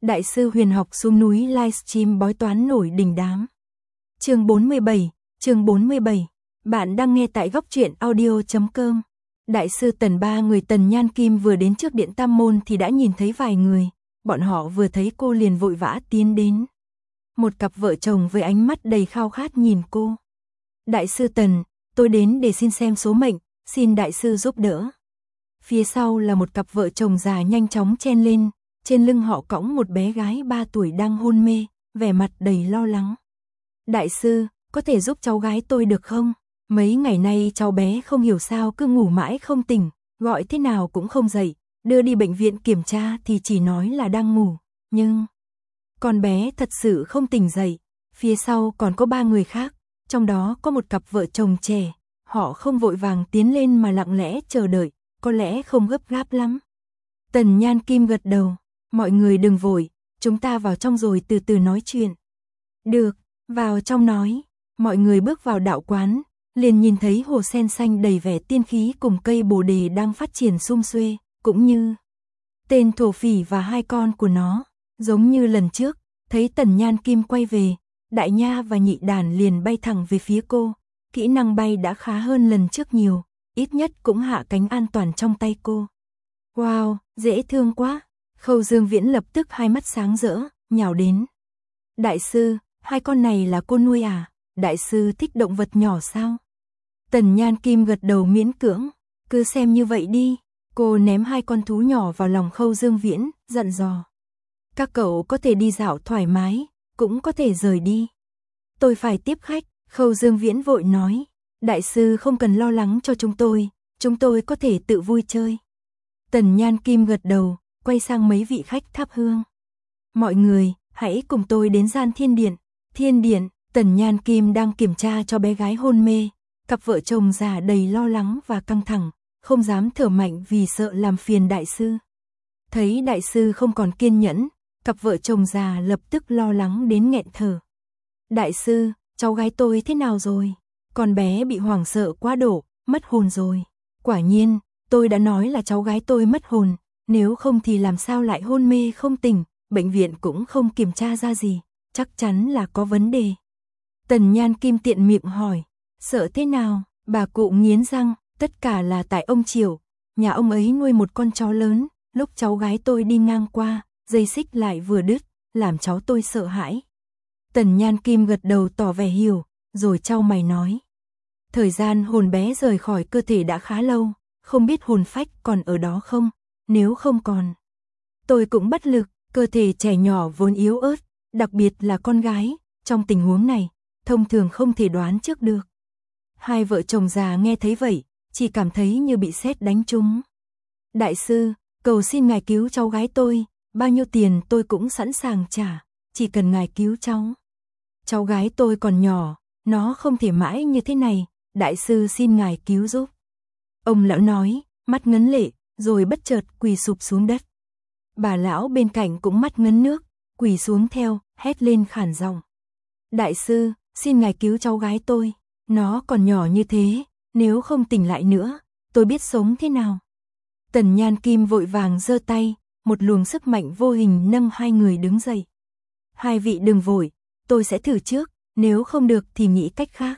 Đại sư huyền học xuống núi livestream bói toán nổi đình đám. Chương 47. Bạn đang nghe tại góc truyện audio.com. Đại sư Tần ba người Tần Nhan Kim vừa đến trước điện Tam Môn thì đã nhìn thấy vài người, bọn họ vừa thấy cô liền vội vã tiến đến. Một cặp vợ chồng với ánh mắt đầy khao khát nhìn cô. Đại sư Tần, tôi đến để xin xem số mệnh, xin đại sư giúp đỡ. Phía sau là một cặp vợ chồng già nhanh chóng chen lên, trên lưng họ cõng một bé gái 3 tuổi đang hôn mê, vẻ mặt đầy lo lắng. Đại sư, có thể giúp cháu gái tôi được không? Mấy ngày nay cháu bé không hiểu sao cứ ngủ mãi không tỉnh, gọi thế nào cũng không dậy, đưa đi bệnh viện kiểm tra thì chỉ nói là đang ngủ, nhưng con bé thật sự không tỉnh dậy. Phía sau còn có 3 người khác, trong đó có một cặp vợ chồng trẻ, họ không vội vàng tiến lên mà lặng lẽ chờ đợi, có lẽ không gấp gáp lắm. Tần Nhan Kim gật đầu, mọi người đừng vội, chúng ta vào trong rồi từ từ nói chuyện. Được, vào trong nói. Mọi người bước vào đạo quán, liền nhìn thấy hồ sen xanh đầy vẻ tiên khí cùng cây bồ đề đang phát triển sum xuê, cũng như tên thổ phỉ và 2 con của nó. Giống như lần trước, thấy Tần Nhan Kim quay về, Đại Nha và Nhị Đàn liền bay thẳng về phía cô. Kỹ năng bay đã khá hơn lần trước nhiều, ít nhất cũng hạ cánh an toàn trong tay cô. Wow, dễ thương quá. Khâu Dương Viễn lập tức hai mắt sáng rỡ, nhào đến. Đại sư, 2 con này là cô nuôi à? Đại sư thích động vật nhỏ sao? Tần Nhan Kim gật đầu miễn cưỡng, cứ xem như vậy đi. Cô ném 2 con thú nhỏ vào lòng Khâu Dương Viễn, dặn dò. Các cậu có thể đi dạo thoải mái, cũng có thể rời đi. Tôi phải tiếp khách, Khâu Dương Viễn vội nói. Đại sư không cần lo lắng cho chúng tôi có thể tự vui chơi. Tần Nhan Kim gật đầu, quay sang mấy vị khách thắp hương. Mọi người, hãy cùng tôi đến gian thiên điện. Thiên điện, Tần Nhan Kim đang kiểm tra cho bé gái hôn mê. Cặp vợ chồng già đầy lo lắng và căng thẳng, không dám thở mạnh vì sợ làm phiền đại sư. Thấy đại sư không còn kiên nhẫn, cặp vợ chồng già lập tức lo lắng đến nghẹn thở. Đại sư, cháu gái tôi thế nào rồi? Con bé bị hoảng sợ quá độ, mất hồn rồi. Quả nhiên, tôi đã nói là cháu gái tôi mất hồn, nếu không thì làm sao lại hôn mê không tỉnh, bệnh viện cũng không kiểm tra ra gì, chắc chắn là có vấn đề. Tần Nhan Kim tiện miệng hỏi, sợ thế nào? Bà cụ nghiến răng, tất cả là tại ông Triệu, nhà ông ấy nuôi một con chó lớn, lúc cháu gái tôi đi ngang qua, dây xích lại vừa đứt, làm cháu tôi sợ hãi. Tần Nhan Kim gật đầu tỏ vẻ hiểu, rồi chau mày nói. Thời gian hồn bé rời khỏi cơ thể đã khá lâu, không biết hồn phách còn ở đó không, nếu không còn. Tôi cũng bất lực, cơ thể trẻ nhỏ vốn yếu ớt, đặc biệt là con gái, trong tình huống này, thông thường không thể đoán trước được. 2 vợ chồng già nghe thấy vậy, chỉ cảm thấy như bị sét đánh trúng. Đại sư, cầu xin ngài cứu cháu gái tôi, bao nhiêu tiền tôi cũng sẵn sàng trả, chỉ cần ngài cứu cháu. Cháu gái tôi còn nhỏ, nó không thể mãi như thế này, đại sư xin ngài cứu giúp. Ông lão nói, mắt ngấn lệ, rồi bất chợt quỳ sụp xuống đất. Bà lão bên cạnh cũng mắt ngấn nước, quỳ xuống theo, hét lên khản giọng. Đại sư, xin ngài cứu cháu gái tôi, nó còn nhỏ như thế, nếu không tỉnh lại nữa, tôi biết sống thế nào. Tần Nhan Kim vội vàng giơ tay, một luồng sức mạnh vô hình nâng 2 người đứng dậy. 2 vị đừng vội, tôi sẽ thử trước, nếu không được thì nghĩ cách khác.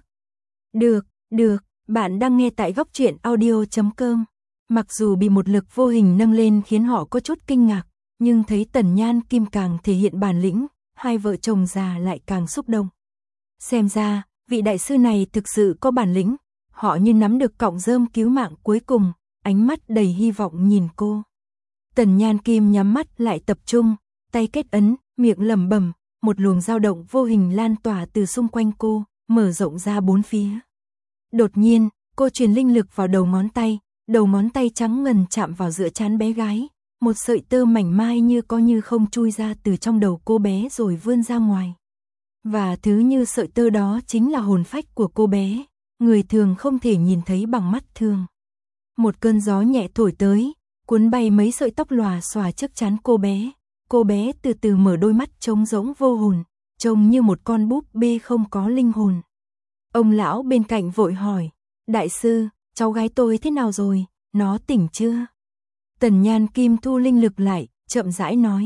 Được, bạn đang nghe tại góc truyện audio.com. Mặc dù bị một lực vô hình nâng lên khiến họ có chút kinh ngạc, nhưng thấy Tần Nhan Kim càng thể hiện bản lĩnh, 2 vợ chồng già lại càng xúc động. Xem ra, vị đại sư này thực sự có bản lĩnh, họ như nắm được cọng rơm cứu mạng cuối cùng, ánh mắt đầy hy vọng nhìn cô. Tần Nhan Kim nhắm mắt lại tập trung, tay kết ấn, miệng lẩm bẩm, một luồng dao động vô hình lan tỏa từ xung quanh cô, mở rộng ra 4 phía. Đột nhiên, cô truyền linh lực vào đầu ngón tay trắng ngần chạm vào giữa trán bé gái, một sợi tơ mảnh mai như có như không chui ra từ trong đầu cô bé rồi vươn ra ngoài. Và thứ như sợi tơ đó chính là hồn phách của cô bé, người thường không thể nhìn thấy bằng mắt thường. Một cơn gió nhẹ thổi tới, cuốn bay mấy sợi tóc lòa xòa trước trán cô bé từ từ mở đôi mắt trống rỗng vô hồn, trông như một con búp bê không có linh hồn. Ông lão bên cạnh vội hỏi, đại sư, cháu gái tôi thế nào rồi, nó tỉnh chưa? Tần Nhan Kim thu linh lực lại, chậm rãi nói,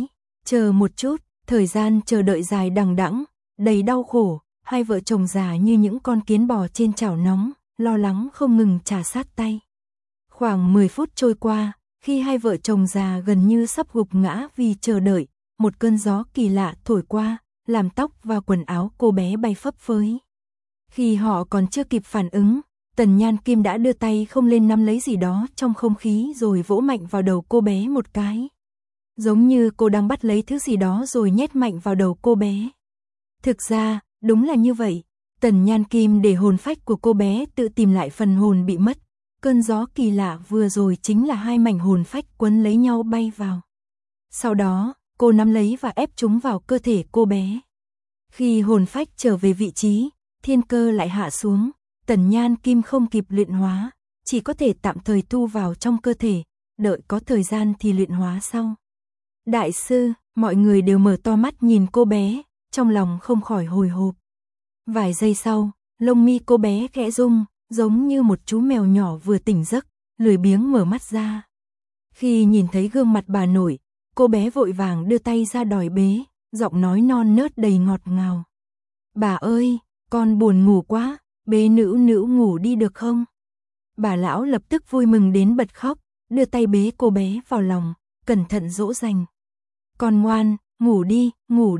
Chờ một chút, thời gian chờ đợi dài đằng đẵng, đầy đau khổ, hai vợ chồng già như những con kiến bò trên chảo nóng, lo lắng không ngừng trà sát tay. Khoảng 10 phút trôi qua, khi hai vợ chồng già gần như sắp gục ngã vì chờ đợi, một cơn gió kỳ lạ thổi qua, làm tóc và quần áo cô bé bay phấp phới. Khi họ còn chưa kịp phản ứng, Tần Nhan Kim đã đưa tay không lên nắm lấy gì đó trong không khí rồi vỗ mạnh vào đầu cô bé một cái. Giống như cô đang bắt lấy thứ gì đó rồi nhét mạnh vào đầu cô bé. Thực ra, đúng là như vậy. Tần Nhan Kim để hồn phách của cô bé tự tìm lại phần hồn bị mất. Cơn gió kỳ lạ vừa rồi chính là hai mảnh hồn phách quấn lấy nhau bay vào. Sau đó, cô nắm lấy và ép chúng vào cơ thể cô bé. Khi hồn phách trở về vị trí, thiên cơ lại hạ xuống. Tần Nhan Kim không kịp luyện hóa, chỉ có thể tạm thời thu vào trong cơ thể, đợi có thời gian thì luyện hóa sau. Đại sư, mọi người đều mở to mắt nhìn cô bé, trong lòng không khỏi hồi hộp. Vài giây sau, lông mi cô bé khẽ rung, giống như một chú mèo nhỏ vừa tỉnh giấc, lười biếng mở mắt ra. Khi nhìn thấy gương mặt bà nội, cô bé vội vàng đưa tay ra đòi bế, giọng nói non nớt đầy ngọt ngào. Bà ơi, con buồn ngủ quá, bế nữ ngủ đi được không? Bà lão lập tức vui mừng đến bật khóc, đưa tay bế cô bé vào lòng, cẩn thận dỗ dành. Con ngoan, ngủ đi,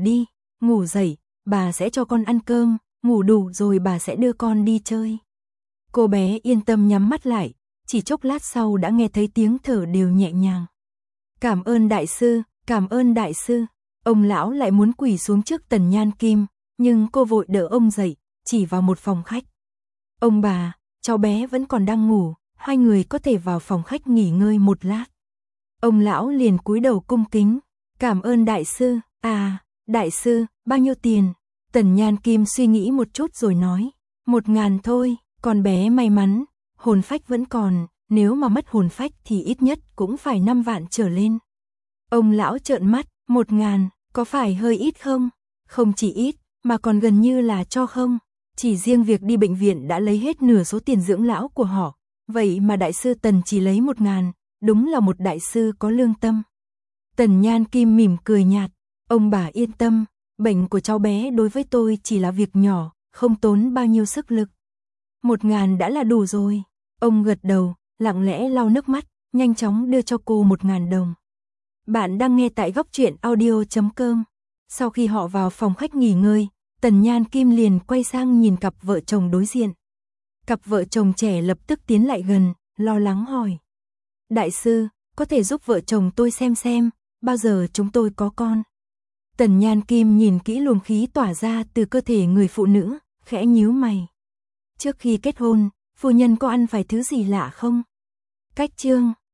ngủ dậy, bà sẽ cho con ăn cơm, ngủ đủ rồi bà sẽ đưa con đi chơi. Cô bé yên tâm nhắm mắt lại, chỉ chốc lát sau đã nghe thấy tiếng thở đều nhẹ nhàng. Cảm ơn đại sư, cảm ơn đại sư. Ông lão lại muốn quỳ xuống trước Tần Nhan Kim, nhưng cô vội đỡ ông dậy, chỉ vào một phòng khách. Ông bà, cháu bé vẫn còn đang ngủ, hai người có thể vào phòng khách nghỉ ngơi một lát. Ông lão liền cúi đầu cung kính, cảm ơn đại sư. À, đại sư, bao nhiêu tiền? Tần Nhan Kim suy nghĩ một chút rồi nói, 1.000 thôi, con bé may mắn, hồn phách vẫn còn, nếu mà mất hồn phách thì ít nhất cũng phải 5 vạn trở lên. Ông lão trợn mắt, 1.000, có phải hơi ít không? Không chỉ ít, mà còn gần như là cho không. Chỉ riêng việc đi bệnh viện đã lấy hết nửa số tiền dưỡng lão của họ, vậy mà đại sư Tần chỉ lấy 1.000, đúng là một đại sư có lương tâm. Tần Nhan Kim mỉm cười nhạt, ông bà yên tâm, bệnh của cháu bé đối với tôi chỉ là việc nhỏ, không tốn bao nhiêu sức lực. 1.000 đã là đủ rồi. Ông gật đầu, lặng lẽ lau nước mắt, nhanh chóng đưa cho cô 1.000 đồng. Bạn đang nghe tại góc truyện audio.com. Sau khi họ vào phòng khách nghỉ ngơi, Tần Nhan Kim liền quay sang nhìn cặp vợ chồng đối diện. Cặp vợ chồng trẻ lập tức tiến lại gần, lo lắng hỏi. Đại sư, có thể giúp vợ chồng tôi xem, bao giờ chúng tôi có con? Tần Nhan Kim nhìn kỹ luồng khí tỏa ra từ cơ thể người phụ nữ, khẽ nhíu mày. Trước khi kết hôn, phu nhân có ăn phải thứ gì lạ không? Cách chương